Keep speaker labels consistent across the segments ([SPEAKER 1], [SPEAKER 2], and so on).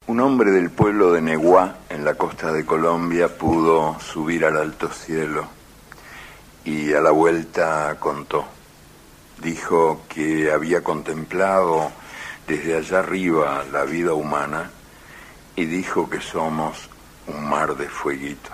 [SPEAKER 1] Un hombre del pueblo de Neguá, en la costa de Colombia, pudo subir al alto cielo y a la vuelta contó. Dijo que había contemplado desde allá arriba la vida humana y dijo que somos un mar de fueguitos.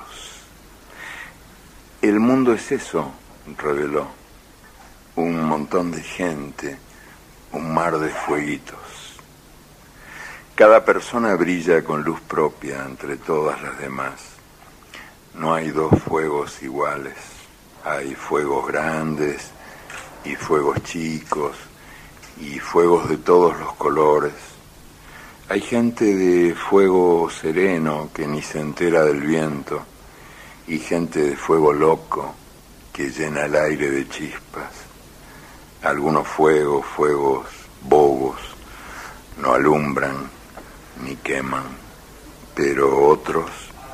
[SPEAKER 1] El mundo es eso, reveló, un montón de gente, un mar de fueguitos. Cada persona brilla con luz propia entre todas las demás. No hay dos fuegos iguales. Hay fuegos grandes y fuegos chicos y fuegos de todos los colores. Hay gente de fuego sereno que ni se entera del viento y gente de fuego loco que llena el aire de chispas. Algunos fuegos bobos, no alumbran ni queman, pero otros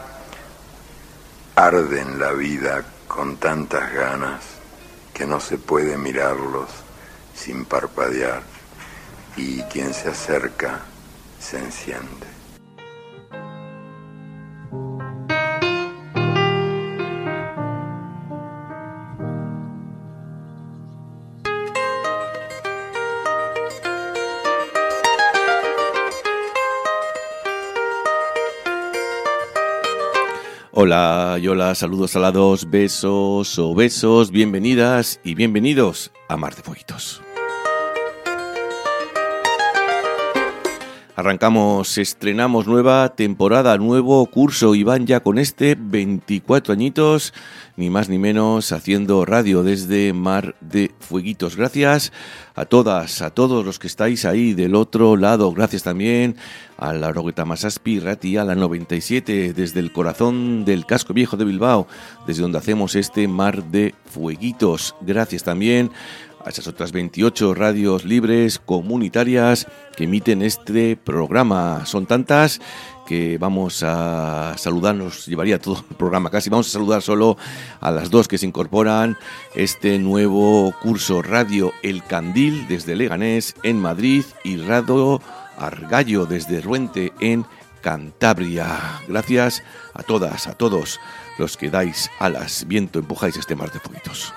[SPEAKER 1] arden la vida con tantas ganas que no se puede mirarlos sin parpadear, y quien se acerca se enciende.
[SPEAKER 2] Hola y hola, saludos alados, besos o besos, bienvenidas y bienvenidos a Mar de Fueguitos. Arrancamos, estrenamos nueva temporada, nuevo curso y van ya con 24 añitos, ni más ni menos, haciendo radio desde Mar de Fueguitos. Gracias a todas, a todos los que estáis ahí del otro lado. Gracias también a la Laurogeita Hamazazpi Irratia, a la 97, desde el corazón del casco viejo de Bilbao, desde donde hacemos Mar de Fueguitos. Gracias también a esas otras 28 radios libres comunitarias que emiten este programa. Son tantas que vamos a saludar, nos llevaría todo el programa casi. Vamos a saludar solo a las dos que se incorporan este nuevo curso: Radio El Candil desde Leganés en Madrid y Radio Argallo desde Ruente en Cantabria. Gracias a todas, a todos los que dais alas, viento, empujáis Mar de Fueguitos.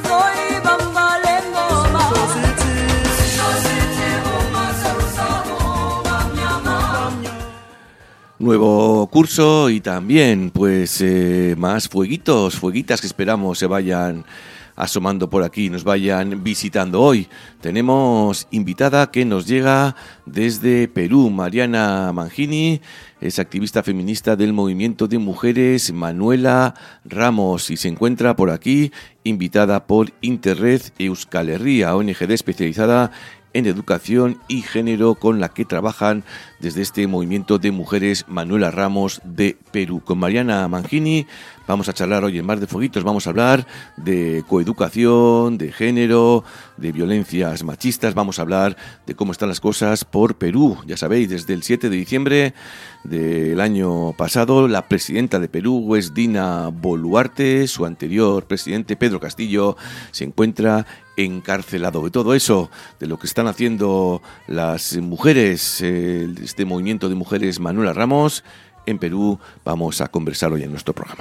[SPEAKER 2] Nuevo curso y también pues más fueguitas que esperamos se vayan asomando por aquí, nos vayan visitando. Hoy tenemos invitada que nos llega desde Perú, Mariana Mangini, es activista feminista del movimiento de mujeres Manuela Ramos y se encuentra por aquí invitada por Interred Euskal Herria, ONG especializada en educación y género con la que trabajan desde este movimiento de mujeres Manuela Ramos de Perú. Con Mariana Mangini vamos a charlar hoy en Mar de Fueguitos, vamos a hablar de coeducación, de género, de violencias machistas, vamos a hablar de cómo están las cosas por Perú. Ya sabéis, desde el 7 de diciembre del año pasado, la presidenta de Perú es Dina Boluarte, su anterior presidente Pedro Castillo se encuentra encarcelado. De todo eso, de lo que están haciendo las mujeres, este movimiento de mujeres Manuela Ramos en Perú, vamos a conversar hoy en nuestro programa.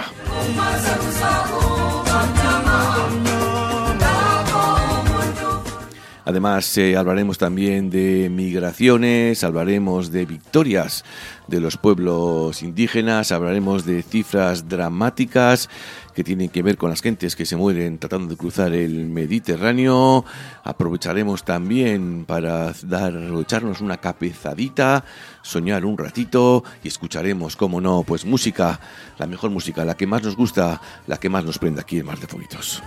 [SPEAKER 2] Además, hablaremos también de migraciones, hablaremos de victorias de los pueblos indígenas, hablaremos de cifras dramáticas que tienen que ver con las gentes que se mueren tratando de cruzar el Mediterráneo. Aprovecharemos también para echarnos una cabezadita, soñar un ratito y escucharemos, cómo no, pues música, la mejor música, la que más nos gusta, la que más nos prende aquí en Mar de Fueguitos.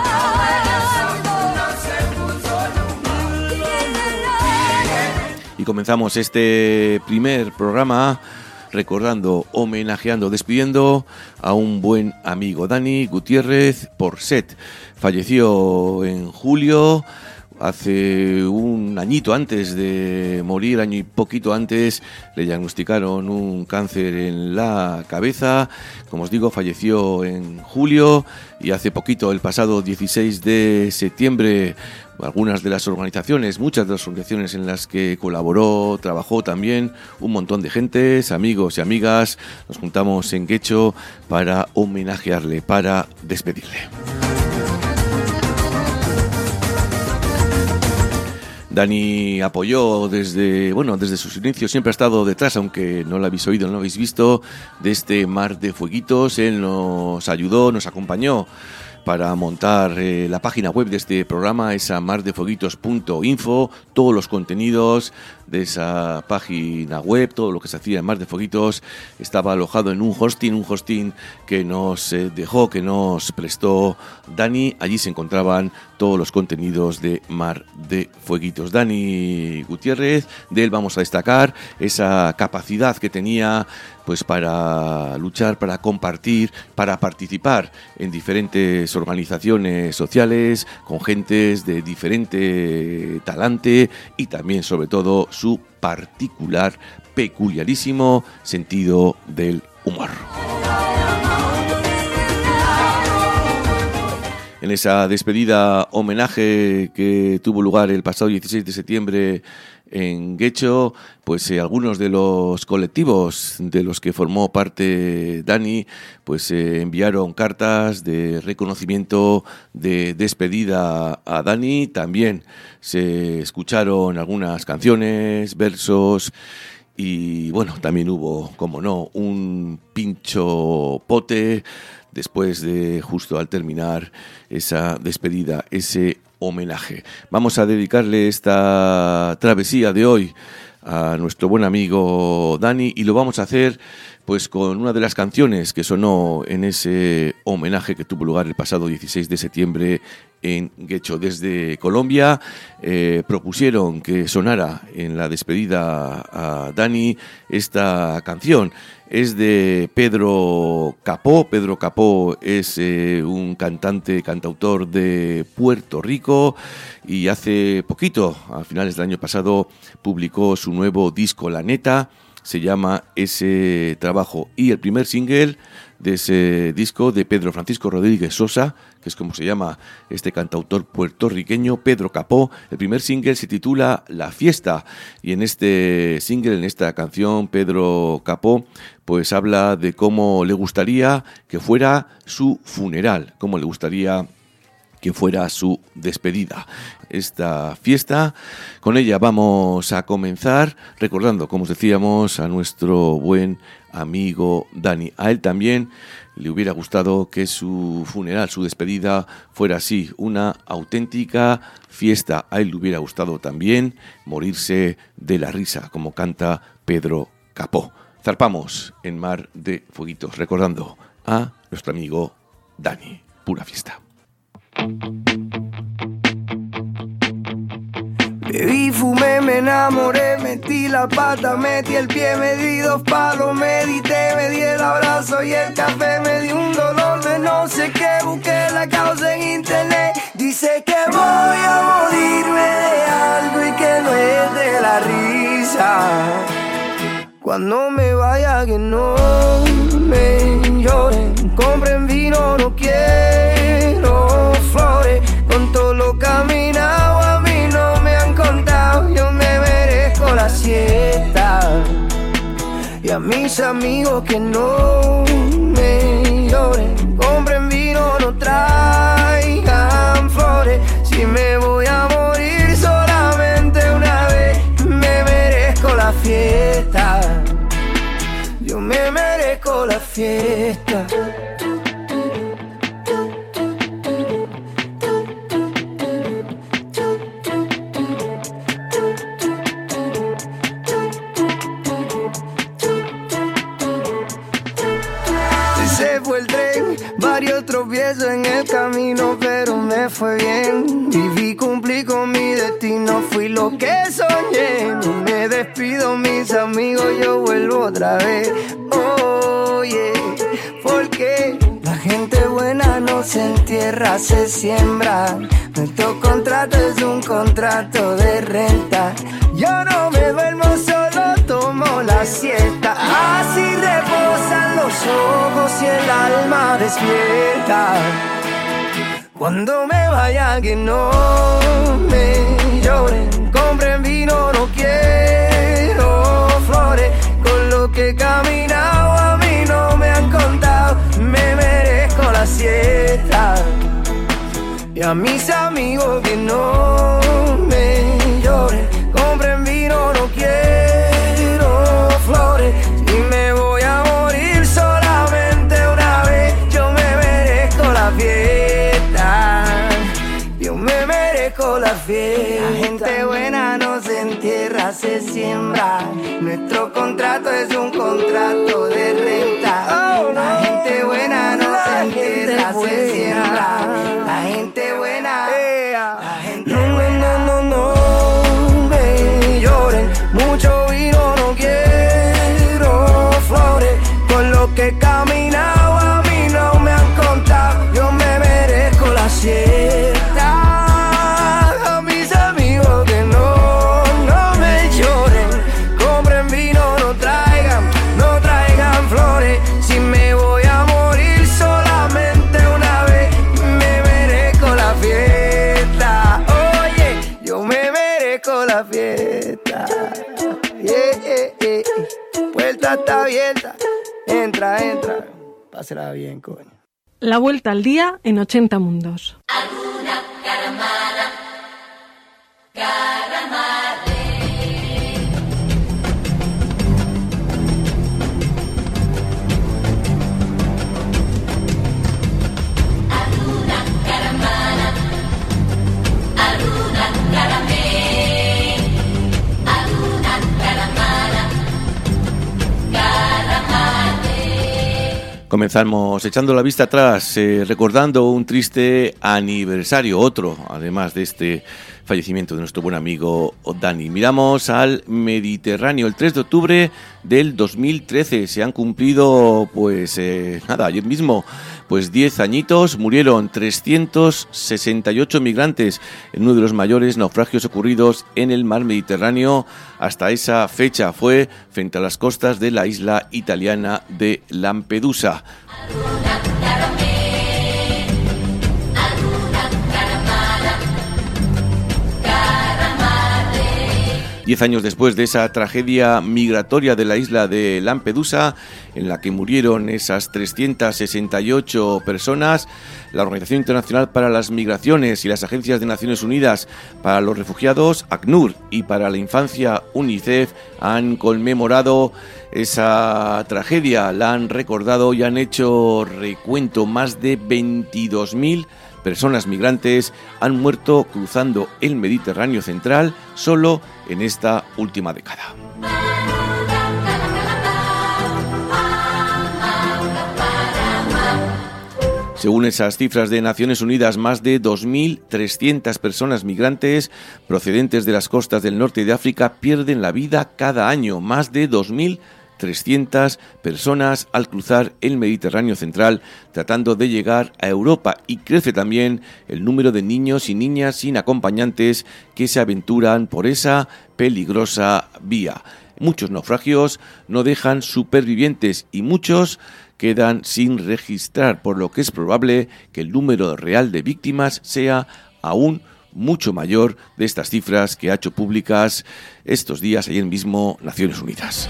[SPEAKER 2] Y comenzamos este primer programa recordando, homenajeando, despidiendo a un buen amigo, Dani Gutiérrez Porcet. Falleció en julio, hace un añito antes de morir, año y poquito antes, le diagnosticaron un cáncer en la cabeza. Como os digo, falleció en julio y hace poquito, el pasado 16 de septiembre, algunas de las organizaciones, muchas de las organizaciones en las que colaboró, trabajó también, un montón de gentes, amigos y amigas, nos juntamos en Guecho para homenajearle, para despedirle. Dani apoyó desde sus inicios, siempre ha estado detrás, aunque no lo habéis oído, no lo habéis visto, de este Mar de Fueguitos. Él nos ayudó, nos acompañó para montar la página web de este programa, esa mardefueguitos.info, todos los contenidos de esa página web, todo lo que se hacía en Mar de Fueguitos estaba alojado en un hosting que nos dejó, que nos prestó Dani. Allí se encontraban todos los contenidos de Mar de Fueguitos. Dani Gutiérrez, de él vamos a destacar esa capacidad que tenía pues para luchar, para compartir, para participar en diferentes organizaciones sociales con gentes de diferente talante y también, sobre todo, su particular, peculiarísimo sentido del humor. En esa despedida homenaje que tuvo lugar el pasado 16 de septiembre en Guecho, pues algunos de los colectivos de los que formó parte Dani, pues enviaron cartas de reconocimiento, de despedida a Dani. También se escucharon algunas canciones, versos. Y bueno, también hubo, como no, un pincho pote después de, justo al terminar esa despedida, ese homenaje. Vamos a dedicarle esta travesía de hoy a nuestro buen amigo Dani y lo vamos a hacer pues con una de las canciones que sonó en ese homenaje que tuvo lugar el pasado 16 de septiembre en Guecho. Desde Colombia propusieron que sonara en la despedida a Dani esta canción. Es de Pedro Capó. Pedro Capó es un cantautor de Puerto Rico y hace poquito, a finales del año pasado, publicó su nuevo disco La Neta. Se llama ese trabajo y el primer single de ese disco de Pedro Francisco Rodríguez Sosa, que es como se llama este cantautor puertorriqueño, Pedro Capó. El primer single se titula La Fiesta y en este single, en esta canción, Pedro Capó pues habla de cómo le gustaría que fuera su funeral, cómo le gustaría que fuera su despedida. Esta fiesta, con ella vamos a comenzar recordando, como os decíamos, a nuestro buen amigo Dani. A él también le hubiera gustado que su funeral, su despedida, fuera así, una auténtica fiesta. A él le hubiera gustado también morirse de la risa, como canta Pedro Capó. Zarpamos en Mar de Fueguitos, recordando a nuestro amigo Dani. Pura fiesta.
[SPEAKER 3] Bebí, fumé, me enamoré, metí la pata, metí el pie, me di 2 palos, medité, me di el abrazo y el café, me di un dolor de no sé qué, busqué la causa en internet. Dice que voy a morirme de algo y que no es de la risa. Cuando me vaya que no me lloren, compren vino, no quiero flores. Con todo lo caminado a mí no me han contado, yo me merezco la siesta. Y a mis amigos que no me lloren, compren vino, no traigan flores. Si me voy a morir solamente una vez, me merezco la fiesta. Yo me merezco la fiesta. Se fue el tren, varios tropiezos en el camino, pero me fue bien. Viví, cumplí con mi destino, fui lo que soñé. No me despido, mis amigos, yo vuelvo otra vez. Oye, porque la gente buena no se entierra, se siembra. Nuestro contrato es un contrato de renta. Yo no me duermo, solo tomo la siesta. Así reposan los ojos y el alma despierta. Cuando me vaya que no me lloren, compren vino, no quiero flores. Con lo que he caminado a mí no me han contado, me merezco la siesta. Y a mis amigos que no me lloren, compren vino, no quiero flores. Si me voy a morir solamente una vez, yo me merezco la fiesta. Yo me merezco la fiesta. La gente buena no se entierra, se siembra. Nuestro contrato es un contrato de renta. La gente buena no se entierra, se siembra. La gente buena, la gente buena. No me lloren, mucho vino, no quiero flores. Con lo que he caminado a mí no me han contado, yo me merezco la siesta. A mis amigos que no me lloren, compren vino, no traigan flores. Si me voy a morir solamente una vez, me merezco la fiesta. Oye, yo me merezco la fiesta. Puerta está abierta, entra, pásela bien, coño.
[SPEAKER 4] La vuelta al día en 80 mundos.
[SPEAKER 5] Alguna caramana, caramare. Alguna caramana, alguna caramé, alguna caramana, caramare.
[SPEAKER 2] Comenzamos echando la vista atrás, recordando un triste aniversario, otro, además de este fallecimiento de nuestro buen amigo Dani. Miramos al Mediterráneo. El 3 de octubre del 2013 se han cumplido, ayer mismo, 10 añitos. Murieron 368 migrantes en uno de los mayores naufragios ocurridos en el mar Mediterráneo hasta esa fecha. Fue frente a las costas de la isla italiana de Lampedusa. 10 años después de esa tragedia migratoria de la isla de Lampedusa, en la que murieron esas 368 personas, la Organización Internacional para las Migraciones y las Agencias de Naciones Unidas para los Refugiados, ACNUR, y para la Infancia, UNICEF, han conmemorado esa tragedia, la han recordado y han hecho recuento. Más de 22.000 personas migrantes han muerto cruzando el Mediterráneo central solo en esta última década. Según esas cifras de Naciones Unidas, más de 2.300 personas migrantes procedentes de las costas del norte de África pierden la vida cada año. Más de 2.300 personas al cruzar el Mediterráneo central tratando de llegar a Europa, y crece también el número de niños y niñas sin acompañantes que se aventuran por esa peligrosa vía. Muchos naufragios no dejan supervivientes y muchos quedan sin registrar, por lo que es probable que el número real de víctimas sea aún mucho mayor de estas cifras que ha hecho públicas estos días, ayer mismo, Naciones Unidas.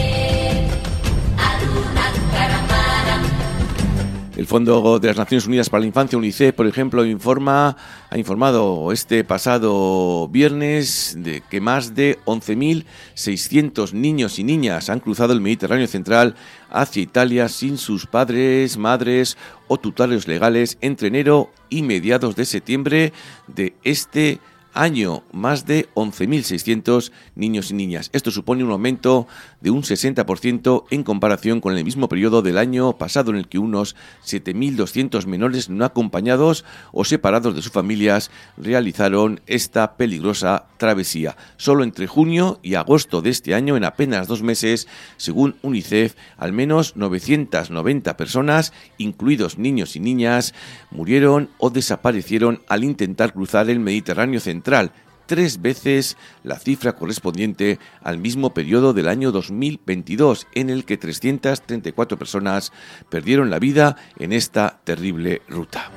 [SPEAKER 2] El Fondo de las Naciones Unidas para la Infancia, UNICEF, por ejemplo, ha informado este pasado viernes de que más de 11.600 niños y niñas han cruzado el Mediterráneo central hacia Italia sin sus padres, madres o tutores legales entre enero y mediados de septiembre de este año, más de 11.600 niños y niñas. Esto supone un aumento de un 60% en comparación con el mismo periodo del año pasado, en el que unos 7.200 menores no acompañados o separados de sus familias realizaron esta peligrosa travesía. Solo entre junio y agosto de este año, en apenas 2 meses, según UNICEF, al menos 990 personas, incluidos niños y niñas, murieron o desaparecieron al intentar cruzar el Mediterráneo central, 3 veces la cifra correspondiente al mismo periodo del año 2022, en el que 334 personas perdieron la vida en esta terrible ruta.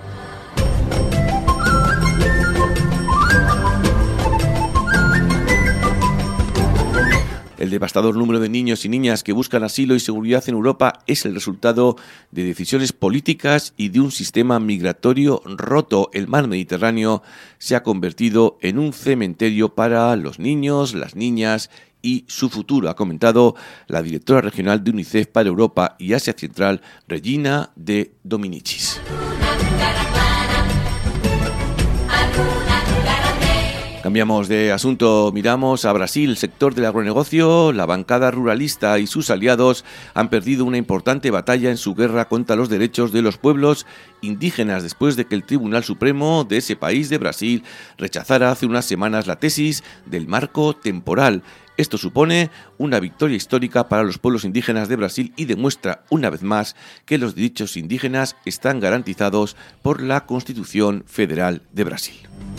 [SPEAKER 2] El devastador número de niños y niñas que buscan asilo y seguridad en Europa es el resultado de decisiones políticas y de un sistema migratorio roto. El mar Mediterráneo se ha convertido en un cementerio para los niños, las niñas y su futuro, ha comentado la directora regional de UNICEF para Europa y Asia Central, Regina de Dominicis. Cambiamos de asunto, miramos a Brasil. El sector del agronegocio, la bancada ruralista y sus aliados han perdido una importante batalla en su guerra contra los derechos de los pueblos indígenas, después de que el Tribunal Supremo de ese país, de Brasil, rechazara hace unas semanas la tesis del marco temporal. Esto supone una victoria histórica para los pueblos indígenas de Brasil y demuestra una vez más que los derechos indígenas están garantizados por la Constitución Federal de Brasil.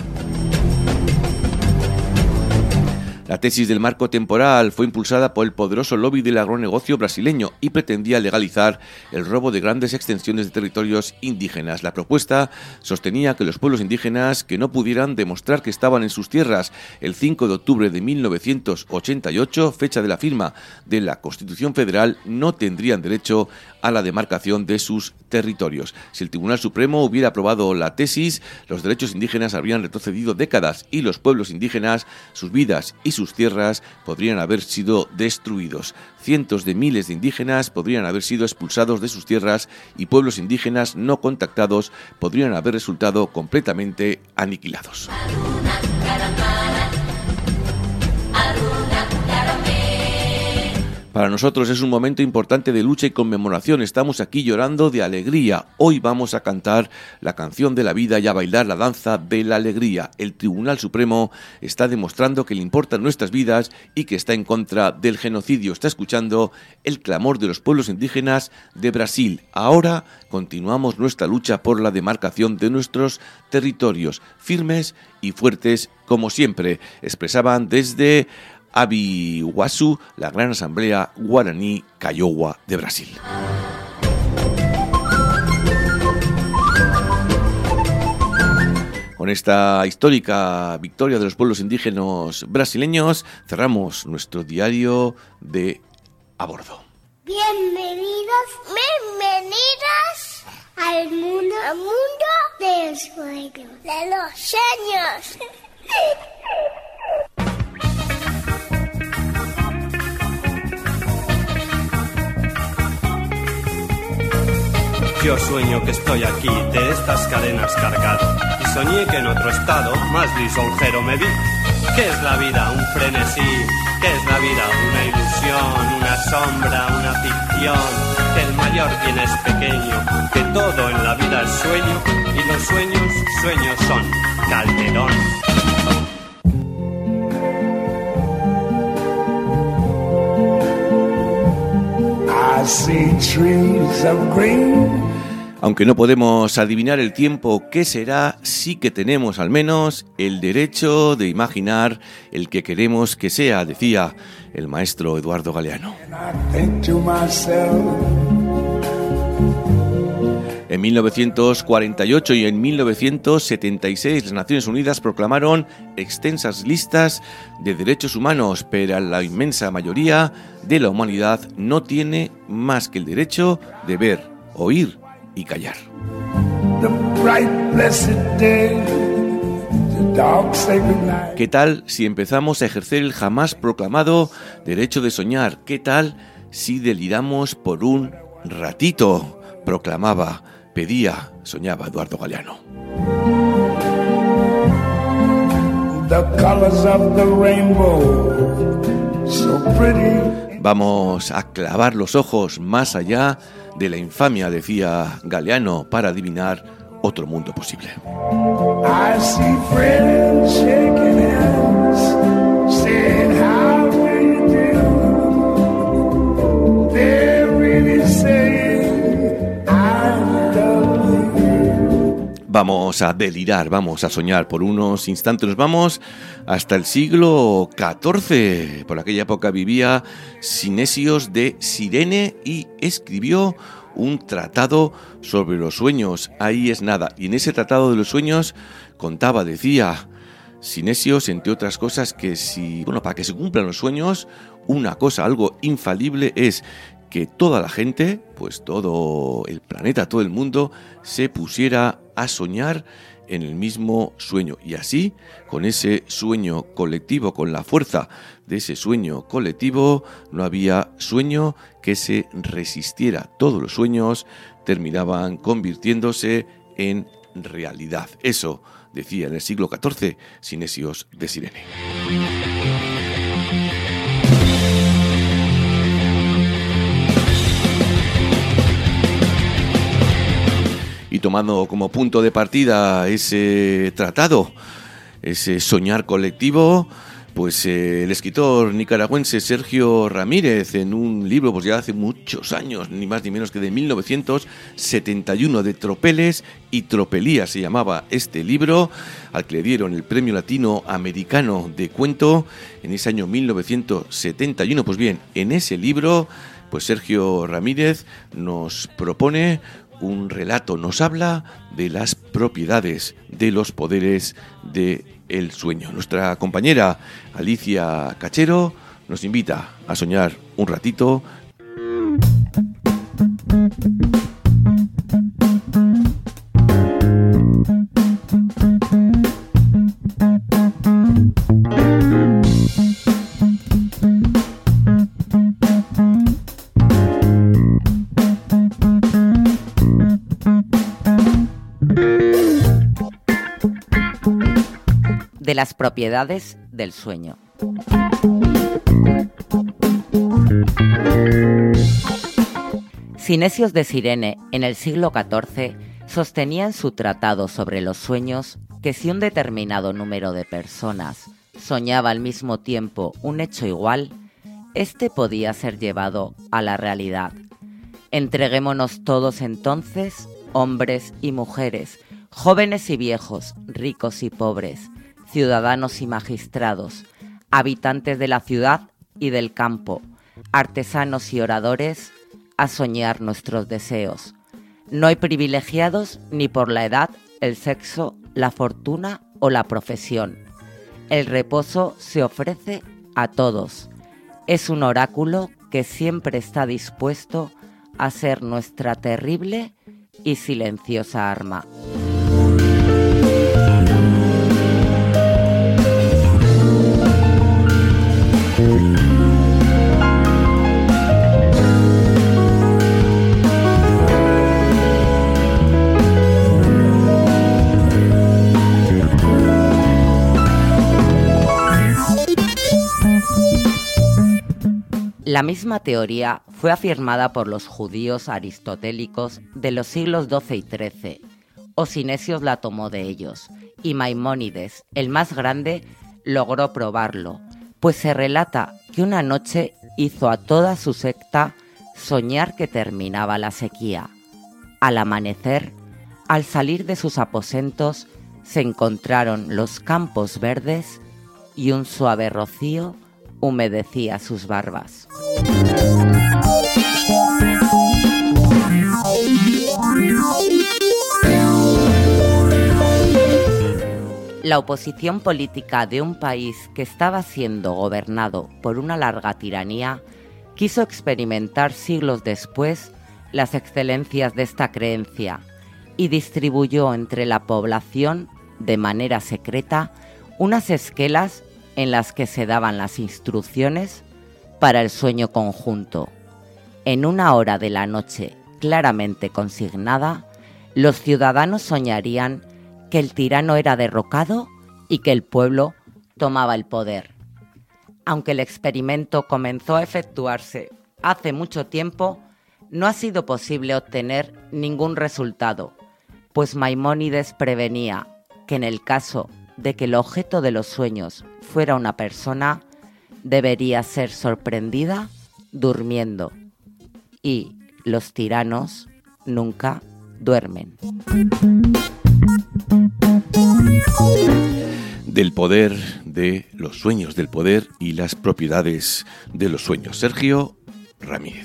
[SPEAKER 2] La tesis del marco temporal fue impulsada por el poderoso lobby del agronegocio brasileño y pretendía legalizar el robo de grandes extensiones de territorios indígenas. La propuesta sostenía que los pueblos indígenas que no pudieran demostrar que estaban en sus tierras el 5 de octubre de 1988, fecha de la firma de la Constitución Federal, no tendrían derecho a la demarcación de sus territorios. Si el Tribunal Supremo hubiera aprobado la tesis, los derechos indígenas habrían retrocedido décadas y los pueblos indígenas, sus vidas y sus tierras podrían haber sido destruidos. Cientos de miles de indígenas podrían haber sido expulsados de sus tierras y pueblos indígenas no contactados podrían haber resultado completamente aniquilados. Para nosotros es un momento importante de lucha y conmemoración. Estamos aquí llorando de alegría. Hoy vamos a cantar la canción de la vida y a bailar la danza de la alegría. El Tribunal Supremo está demostrando que le importan nuestras vidas y que está en contra del genocidio. Está escuchando el clamor de los pueblos indígenas de Brasil. Ahora continuamos nuestra lucha por la demarcación de nuestros territorios, firmes y fuertes como siempre, expresaban desde Abiguaçu, la Gran Asamblea Guaraní Kaiowá de Brasil. Con esta histórica victoria de los pueblos indígenas brasileños, cerramos nuestro diario de A Bordo.
[SPEAKER 6] Bienvenidas al mundo del sueño, de los sueños.
[SPEAKER 7] Yo sueño que estoy aquí, de estas cadenas cargado, y soñé que en otro estado, más lisonjero me vi. ¿Qué es la vida? Un frenesí. ¿Qué es la vida? Una ilusión, una sombra, una ficción. Que el mayor bien es pequeño, que todo en la vida es sueño, y los sueños son Calderón.
[SPEAKER 3] I see trees of green.
[SPEAKER 2] Aunque no podemos adivinar el tiempo que será, sí que tenemos al menos el derecho de imaginar el que queremos que sea, decía el maestro Eduardo Galeano. En 1948 y en 1976 las Naciones Unidas proclamaron extensas listas de derechos humanos, pero la inmensa mayoría de la humanidad no tiene más que el derecho de ver, oír y callar. ¿Qué tal si empezamos a ejercer el jamás proclamado derecho de soñar? ¿Qué tal si deliramos por un ratito? Proclamaba, pedía, soñaba Eduardo Galeano.
[SPEAKER 3] the colors of the rainbow, so pretty.
[SPEAKER 2] Vamos a clavar los ojos más allá de la infamia, decía Galeano, para adivinar otro mundo posible.
[SPEAKER 3] I see friends shaking hands, saying how do you do? They're really saying I love you.
[SPEAKER 2] Vamos a delirar, vamos a soñar por unos instantes. Nos vamos hasta el siglo XIV. Por aquella época vivía Sinesios de Cirene y escribió un tratado sobre los sueños. Ahí es nada. Y en ese tratado de los sueños contaba, decía Sinesios, entre otras cosas, que para que se cumplan los sueños, una cosa, algo infalible es que toda la gente, pues todo el planeta, todo el mundo, se pusiera a soñar en el mismo sueño. Y así, con ese sueño colectivo, con la fuerza de ese sueño colectivo, no había sueño que se resistiera. Todos los sueños terminaban convirtiéndose en realidad. Eso decía en el siglo XIV Sinesios de Cirene. Y tomando como punto de partida ese tratado, ese soñar colectivo, pues el escritor nicaragüense Sergio Ramírez, en un libro pues ya hace muchos años, ni más ni menos que de 1971, de Tropeles y Tropelías se llamaba este libro, al que le dieron el Premio Latinoamericano de Cuento en ese año 1971. Pues bien, en ese libro, pues Sergio Ramírez nos propone un relato, nos habla de las propiedades, de los poderes del sueño. Nuestra compañera Alicia Cachero nos invita a soñar un ratito.
[SPEAKER 8] De las propiedades del sueño. Sinesios de Cirene, en el siglo XIV, sostenía en su tratado sobre los sueños que si un determinado número de personas soñaba al mismo tiempo un hecho igual, este podía ser llevado a la realidad. Entreguémonos todos entonces, hombres y mujeres, jóvenes y viejos, ricos y pobres, ciudadanos y magistrados, habitantes de la ciudad y del campo, artesanos y oradores, a soñar nuestros deseos. No hay privilegiados ni por la edad, el sexo, la fortuna o la profesión. El reposo se ofrece a todos. Es un oráculo que siempre está dispuesto a ser nuestra terrible y silenciosa arma. La misma teoría fue afirmada por los judíos aristotélicos de los siglos XII y XIII. Osinesios la tomó de ellos, y Maimónides, el más grande, logró probarlo, pues se relata que una noche hizo a toda su secta soñar que terminaba la sequía. Al amanecer, al salir de sus aposentos, se encontraron los campos verdes y un suave rocío humedecía sus barbas. La oposición política de un país que estaba siendo gobernado por una larga tiranía quiso experimentar siglos después las excelencias de esta creencia y distribuyó entre la población, de manera secreta, unas esquelas en las que se daban las instrucciones para el sueño conjunto. En una hora de la noche claramente consignada, los ciudadanos soñarían que el tirano era derrocado y que el pueblo tomaba el poder. Aunque el experimento comenzó a efectuarse hace mucho tiempo, no ha sido posible obtener ningún resultado, pues Maimónides prevenía que en el caso de que el objeto de los sueños fuera una persona, debería ser sorprendida durmiendo, y los tiranos nunca duermen.
[SPEAKER 2] Del poder de los sueños, del poder y las propiedades de los sueños. Sergio Ramírez.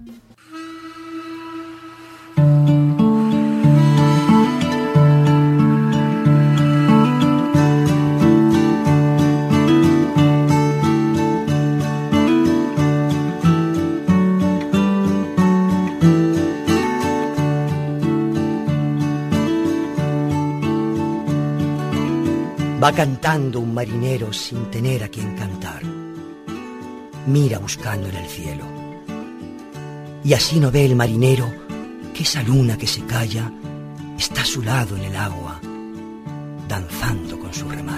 [SPEAKER 9] Va cantando un marinero sin tener a quien cantar. Mira buscando en el cielo. Y así no ve el marinero que esa luna que se calla está a su lado en el agua, danzando con su remar.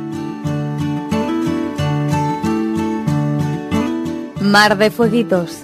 [SPEAKER 10] Mar de Fueguitos.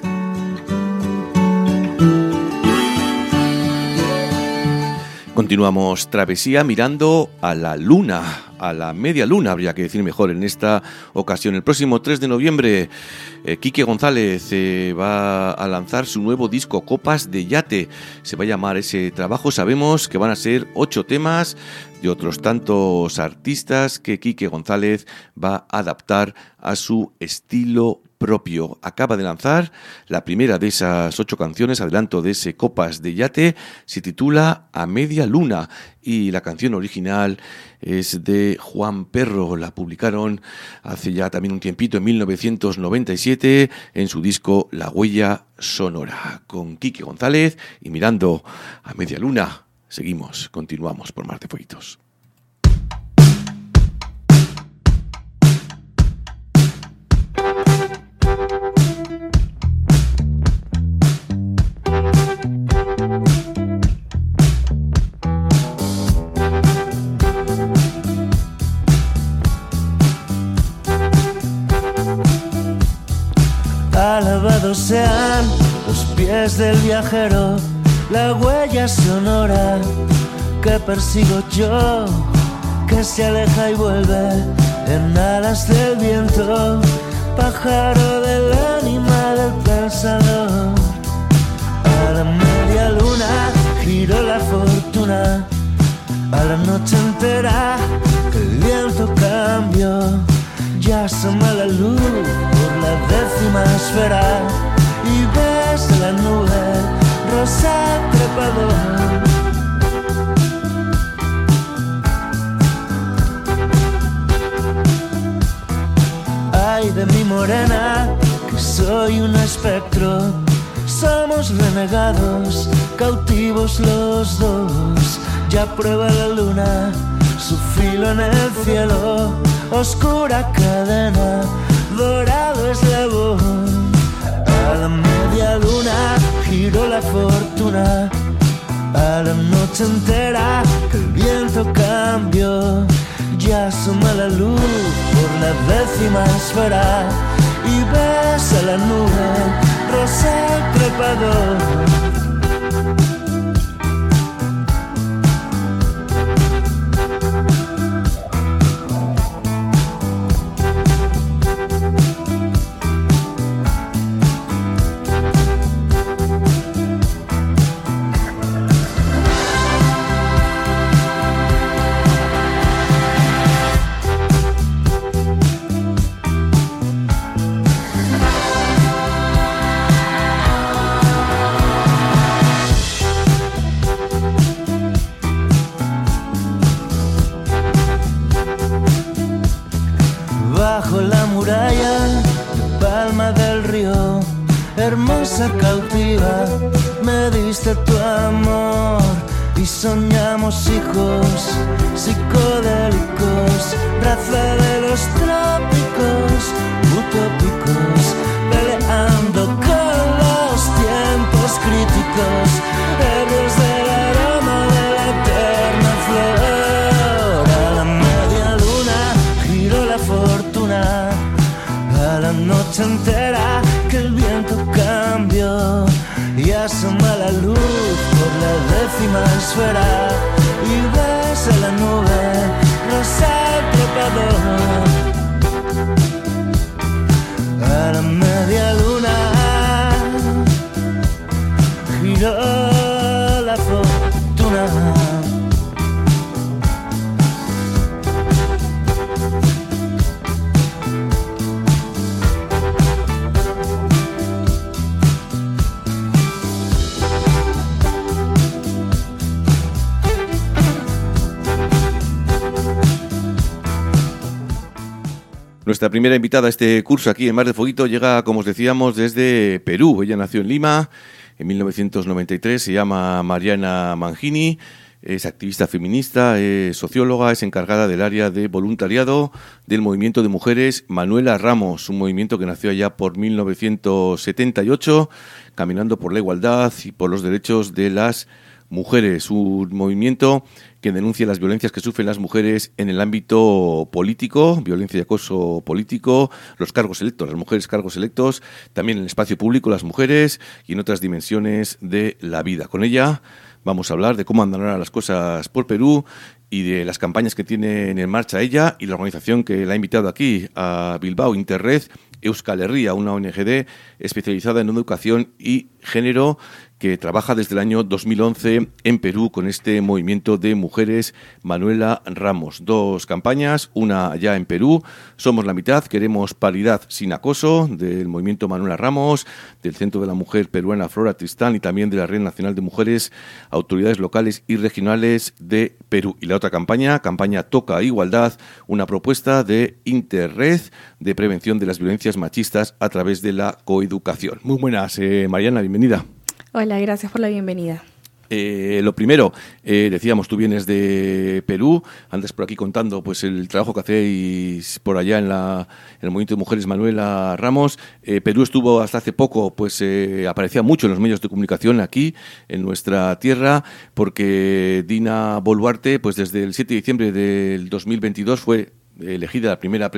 [SPEAKER 2] Continuamos travesía mirando a la luna, a la media luna, habría que decir mejor en esta ocasión. El próximo 3 de noviembre, Quique González va a lanzar su nuevo disco Copas de Yate. Se va a llamar ese trabajo. Sabemos que van a ser 8 temas de otros tantos artistas que Quique González va a adaptar a su estilo propio. Acaba de lanzar la primera de esas 8 canciones, adelanto de ese Copas de Yate, se titula A Media Luna y la canción original es de Juan Perro. La publicaron hace ya también un tiempito, en 1997, en su disco La Huella Sonora. Con Quique González y mirando a Media Luna, continuamos por Mar de Fueguitos.
[SPEAKER 11] Alabados sean los pies del viajero, la huella sonora que persigo yo, que se aleja y vuelve en alas del viento, pájaro del ánima del pensador. A la media luna giró la fortuna, a la noche entera que el viento cambió. Ya asoma la luz por la décima esfera y ves la nube rosa trepador. Ay de mi morena, que soy un espectro. Somos renegados, cautivos los dos. Ya prueba la luna su filo en el cielo. Oscura cadena, dorado eslabón. A la media luna giró la fortuna, a la noche entera que el viento cambió. Ya asoma la luz por la décima esfera y ves a la nube rosa trepador. Bajo la muralla de Palma del Río, hermosa cautiva, me diste tu amor y soñamos hijos psicodélicos, raza de los trópicos, utópicos, peleando con los tiempos críticos, ebrios del aroma de la eterna flor. A la media luna giró la flor, se entera que el viento cambió y asoma la luz por la 10ª esfera y ves a la nube rosa trepador. A la media luna giró la fortuna.
[SPEAKER 2] Nuestra primera invitada a este curso aquí en Mar de Fueguito llega, como os decíamos, desde Perú. Ella nació en Lima en 1993, se llama Mariana Mangini, es activista feminista, es socióloga, es encargada del área de voluntariado del movimiento de mujeres Manuela Ramos, un movimiento que nació allá por 1978, caminando por la igualdad y por los derechos de las mujeres, un movimiento que denuncia las violencias que sufren las mujeres en el ámbito político, violencia y acoso político, los cargos electos, las mujeres cargos electos, también en el espacio público las mujeres y en otras dimensiones de la vida. Con ella vamos a hablar de cómo andan ahora las cosas por Perú y de las campañas que tiene en marcha ella y la organización que la ha invitado aquí a Bilbao, Interred Euskal Herria, una ONG especializada en educación y género que trabaja desde el año 2011 en Perú con este movimiento de mujeres Manuela Ramos. 2 campañas, una ya en Perú, Somos la mitad, queremos paridad sin acoso, del movimiento Manuela Ramos, del Centro de la Mujer Peruana Flora Tristán y también de la Red Nacional de Mujeres, autoridades locales y regionales de Perú. Y la otra campaña Toca Igualdad, una propuesta de Interred de prevención de las violencias machistas a través de la coeducación. Muy buenas, Mariana, bienvenida.
[SPEAKER 12] Hola, gracias por la bienvenida.
[SPEAKER 2] Lo primero, decíamos, tú vienes de Perú, andas por aquí contando pues el trabajo que hacéis por allá en el movimiento de mujeres Manuela Ramos. Perú estuvo hasta hace poco, pues aparecía mucho en los medios de comunicación aquí, en nuestra tierra, porque Dina Boluarte, pues desde el 7 de diciembre del 2022 fue elegida la primera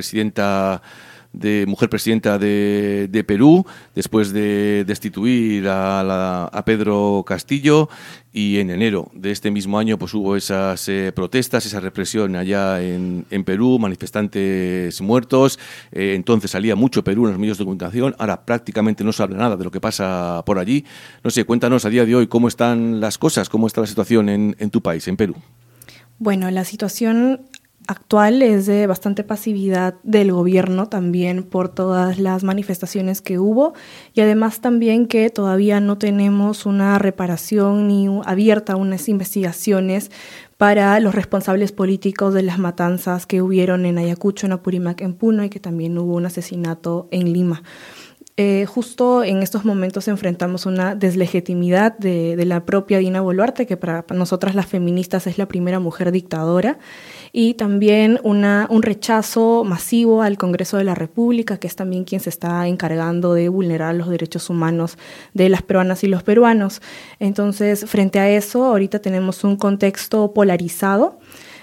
[SPEAKER 2] mujer presidenta de Perú, después de destituir a Pedro Castillo, y en enero de este mismo año pues hubo esas protestas, esa represión allá en Perú, manifestantes muertos. Entonces salía mucho Perú en los medios de comunicación, ahora prácticamente no se habla nada de lo que pasa por allí. No sé, cuéntanos a día de hoy cómo están las cosas, cómo está la situación en tu país, en Perú.
[SPEAKER 12] Bueno, la situación actual es de bastante pasividad del gobierno también por todas las manifestaciones que hubo y además también que todavía no tenemos una reparación ni abierta unas investigaciones para los responsables políticos de las matanzas que hubieron en Ayacucho, en Apurímac, en Puno y que también hubo un asesinato en Lima. Justo en estos momentos enfrentamos una deslegitimidad de la propia Dina Boluarte, que para nosotras las feministas es la primera mujer dictadora, y también un rechazo masivo al Congreso de la República, que es también quien se está encargando de vulnerar los derechos humanos de las peruanas y los peruanos. Entonces, frente a eso, ahorita tenemos un contexto polarizado,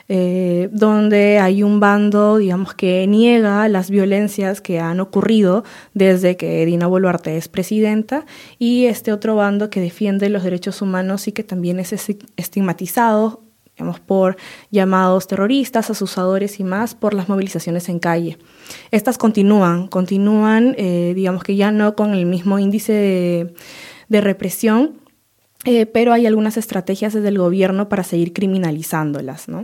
[SPEAKER 12] donde hay un bando, digamos, que niega las violencias que han ocurrido desde que Dina Boluarte es presidenta, y este otro bando que defiende los derechos humanos y que también es estigmatizado, digamos, por llamados terroristas, asusadores y más, por las movilizaciones en calle. Estas continúan, digamos que ya no con el mismo índice de represión, pero hay algunas estrategias desde el gobierno para seguir criminalizándolas, ¿no?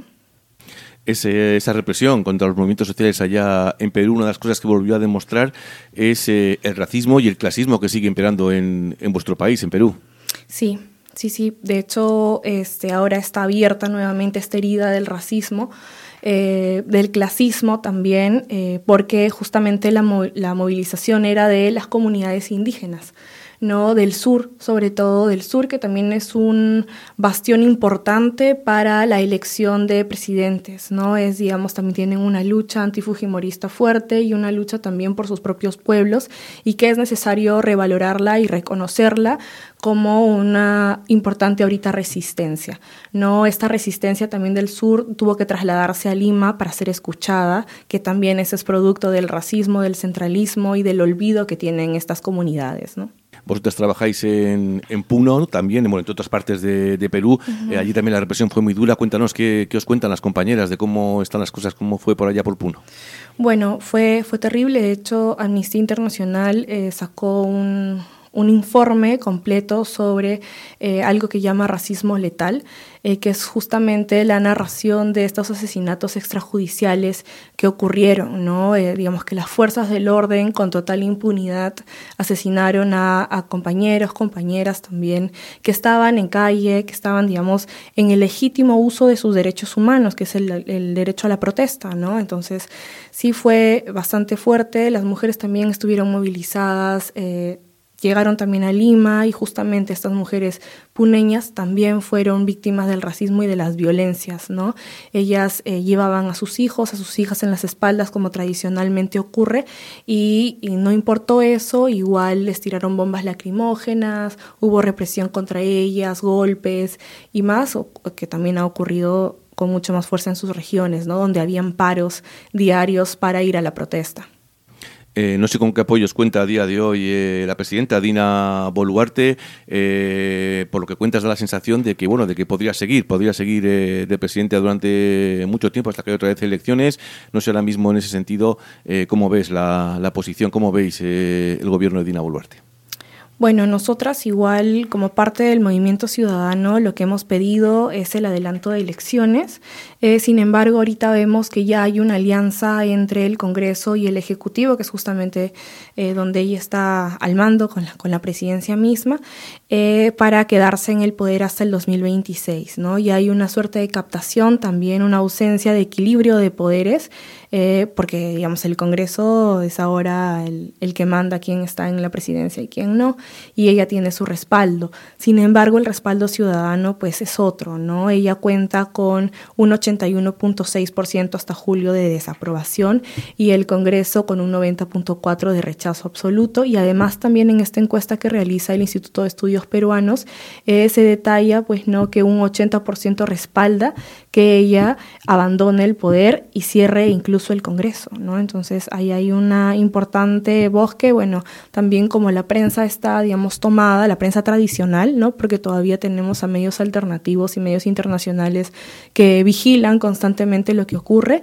[SPEAKER 2] Esa represión contra los movimientos sociales allá en Perú, una de las cosas que volvió a demostrar es el racismo y el clasismo que sigue imperando en vuestro país, en Perú.
[SPEAKER 12] Sí. De hecho, ahora está abierta nuevamente esta herida del racismo, del clasismo también, porque justamente la movilización era de las comunidades indígenas, ¿no? Del sur, sobre todo del sur, que también es un bastión importante para la elección de presidentes, ¿no? Es, digamos, también tienen una lucha antifujimorista fuerte y una lucha también por sus propios pueblos, y que es necesario revalorarla y reconocerla como una importante ahorita resistencia, ¿no? Esta resistencia también del sur tuvo que trasladarse a Lima para ser escuchada, que también ese es producto del racismo, del centralismo y del olvido que tienen estas comunidades, ¿no?
[SPEAKER 2] Vosotras trabajáis en Puno también, bueno, en otras partes de Perú.
[SPEAKER 12] Uh-huh.
[SPEAKER 2] Allí también la represión fue muy dura. Cuéntanos qué os cuentan las compañeras de cómo están las cosas, cómo fue por allá por Puno.
[SPEAKER 12] Bueno, fue terrible. De hecho, Amnistía Internacional sacó un informe completo sobre algo que llama racismo letal, que es justamente la narración de estos asesinatos extrajudiciales que ocurrieron, ¿no? Digamos que las fuerzas del orden con total impunidad asesinaron a compañeros, compañeras también, que estaban en calle, que estaban, digamos, en el legítimo uso de sus derechos humanos, que es el derecho a la protesta, ¿no? Entonces, sí fue bastante fuerte. Las mujeres también estuvieron movilizadas, llegaron también a Lima, y justamente estas mujeres puneñas también fueron víctimas del racismo y de las violencias, ¿no? Ellas llevaban a sus hijos, a sus hijas en las espaldas, como tradicionalmente ocurre, y no importó eso, igual les tiraron bombas lacrimógenas, hubo represión contra ellas, golpes y más, que también ha ocurrido con mucho más fuerza en sus regiones, ¿no? Donde habían paros diarios para ir a la protesta.
[SPEAKER 2] No sé con qué apoyos cuenta a día de hoy la presidenta Dina Boluarte. Por lo que cuentas, da la sensación de que, bueno, de que podría seguir de presidenta durante mucho tiempo hasta que haya otra vez elecciones. No sé ahora mismo en ese sentido cómo ves la posición, cómo veis el gobierno de Dina Boluarte.
[SPEAKER 12] Bueno, nosotras igual como parte del movimiento ciudadano lo que hemos pedido es el adelanto de elecciones. Sin embargo, ahorita vemos que ya hay una alianza entre el Congreso y el Ejecutivo, que es justamente donde ella está al mando con la presidencia misma, para quedarse en el poder hasta el 2026, ¿no? Y hay una suerte de captación, también una ausencia de equilibrio de poderes, porque, digamos, el Congreso es ahora el que manda quién está en la presidencia y quién no, y ella tiene su respaldo. Sin embargo, el respaldo ciudadano pues es otro, ¿no? Ella cuenta con un 81.6% hasta julio de desaprobación y el Congreso con un 90.4% de rechazo absoluto, y además también en esta encuesta que realiza el Instituto de Estudios Peruanos se detalla pues no que un 80% respalda que ella abandone el poder y cierre incluso el Congreso, ¿no? Entonces ahí hay una importante voz que, bueno, también como la prensa está, digamos, tomada, la prensa tradicional, ¿no? Porque todavía tenemos a medios alternativos y medios internacionales que vigilan constantemente lo que ocurre.